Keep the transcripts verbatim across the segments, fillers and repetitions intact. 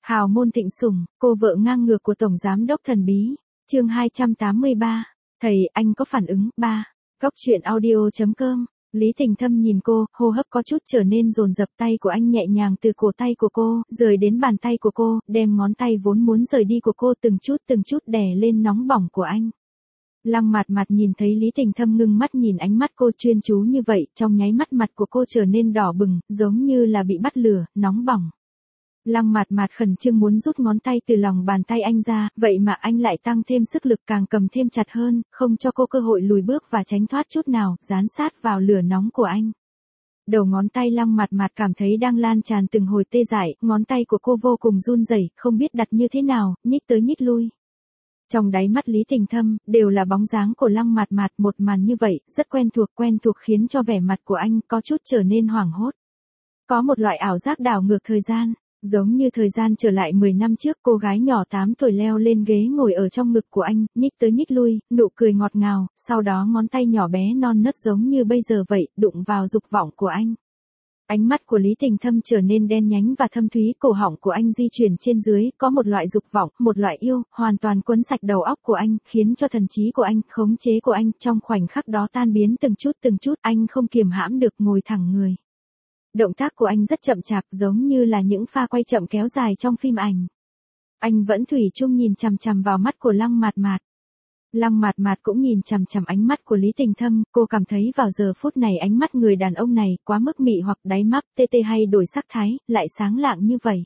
Hào môn thịnh sủng, cô vợ ngang ngược của Tổng Giám đốc thần bí. Chương hai trăm tám mươi ba. Thầy, anh có phản ứng. ba. Góc truyện audio.com. Lý Tình Thâm nhìn cô, hô hấp có chút trở nên dồn dập, tay của anh nhẹ nhàng từ cổ tay của cô, rời đến bàn tay của cô, đem ngón tay vốn muốn rời đi của cô từng chút từng chút đè lên nóng bỏng của anh. Lăng Mạt Mạt nhìn thấy Lý Tình Thâm ngưng mắt nhìn ánh mắt cô chuyên chú như vậy, trong nháy mắt mặt của cô trở nên đỏ bừng, giống như là bị bắt lửa, nóng bỏng. Lăng Mạt Mạt khẩn trương muốn rút ngón tay từ lòng bàn tay anh ra, vậy mà anh lại tăng thêm sức lực càng cầm thêm chặt hơn, không cho cô cơ hội lùi bước và tránh thoát chút nào, dán sát vào lửa nóng của anh. Đầu ngón tay Lăng Mạt Mạt cảm thấy đang lan tràn từng hồi tê dại, ngón tay của cô vô cùng run rẩy, không biết đặt như thế nào, nhích tới nhích lui. Trong đáy mắt Lý Tình Thâm, đều là bóng dáng của Lăng Mạt Mạt, một màn như vậy, rất quen thuộc quen thuộc khiến cho vẻ mặt của anh có chút trở nên hoảng hốt. Có một loại ảo giác đảo ngược thời gian. Giống như thời gian trở lại mười năm trước, cô gái nhỏ tám tuổi leo lên ghế ngồi ở trong ngực của anh, nhích tới nhích lui, nụ cười ngọt ngào, sau đó ngón tay nhỏ bé non nớt giống như bây giờ vậy, đụng vào dục vọng của anh. Ánh mắt của Lý Tình Thâm trở nên đen nhánh và thâm thúy, cổ họng của anh di chuyển trên dưới, có một loại dục vọng, một loại yêu, hoàn toàn quấn sạch đầu óc của anh, khiến cho thần trí của anh, khống chế của anh, trong khoảnh khắc đó tan biến từng chút từng chút, anh không kiềm hãm được ngồi thẳng người. Động tác của anh rất chậm chạp, giống như là những pha quay chậm kéo dài trong phim ảnh. Anh vẫn thủy chung nhìn chằm chằm vào mắt của Lăng Mạt Mạt. Lăng Mạt Mạt cũng nhìn chằm chằm ánh mắt của Lý Tình Thâm, cô cảm thấy vào giờ phút này ánh mắt người đàn ông này quá mức mị hoặc, đáy mắt tê tê hay đổi sắc thái, lại sáng lạng như vậy.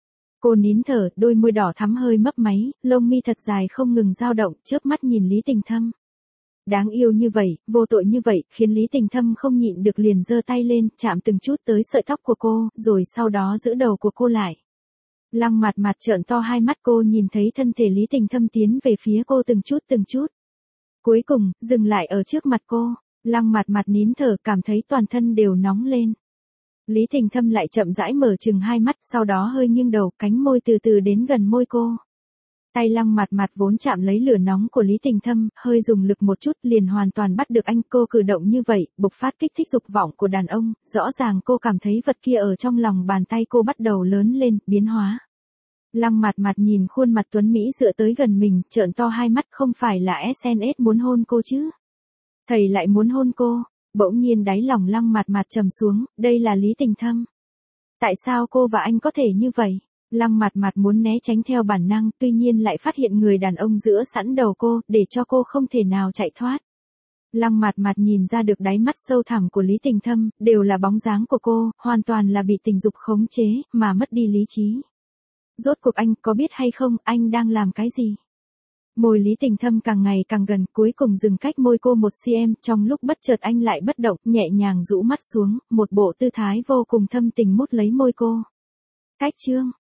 Cô nín thở, đôi môi đỏ thắm hơi mấp máy, lông mi thật dài không ngừng dao động, chớp mắt nhìn Lý Tình Thâm. Đáng yêu như vậy, vô tội như vậy, khiến Lý Tình Thâm không nhịn được liền giơ tay lên, chạm từng chút tới sợi tóc của cô, rồi sau đó giữ đầu của cô lại. Lăng Mạt Mạt trợn to hai mắt, cô nhìn thấy thân thể Lý Tình Thâm tiến về phía cô từng chút từng chút. Cuối cùng, dừng lại ở trước mặt cô. Lăng Mạt Mạt nín thở, cảm thấy toàn thân đều nóng lên. Lý Tình Thâm lại chậm rãi mở chừng hai mắt, sau đó hơi nghiêng đầu, cánh môi từ từ đến gần môi cô. Tay Lăng Mạt Mạt vốn chạm lấy lửa nóng của Lý Tình Thâm, hơi dùng lực một chút liền hoàn toàn bắt được anh. Cô cử động như vậy, bộc phát kích thích dục vọng của đàn ông, rõ ràng cô cảm thấy vật kia ở trong lòng bàn tay cô bắt đầu lớn lên, biến hóa. Lăng Mạt Mạt nhìn khuôn mặt tuấn Mỹ dựa tới gần mình, trợn to hai mắt, không phải là ét en ét muốn hôn cô chứ? Thầy lại muốn hôn cô. Bỗng nhiên đáy lòng Lăng Mạt Mạt trầm xuống, đây là Lý Tình Thâm. Tại sao cô và anh có thể như vậy? Lăng Mạt Mạt muốn né tránh theo bản năng, tuy nhiên lại phát hiện người đàn ông giữa sẵn đầu cô, để cho cô không thể nào chạy thoát. Lăng Mạt Mạt nhìn ra được đáy mắt sâu thẳm của Lý Tình Thâm, đều là bóng dáng của cô, hoàn toàn là bị tình dục khống chế, mà mất đi lý trí. Rốt cuộc anh có biết hay không, anh đang làm cái gì? Môi Lý Tình Thâm càng ngày càng gần, cuối cùng dừng cách môi cô một xăng-ti-mét, trong lúc bất chợt anh lại bất động, nhẹ nhàng rũ mắt xuống, một bộ tư thái vô cùng thâm tình mút lấy môi cô. Cách chương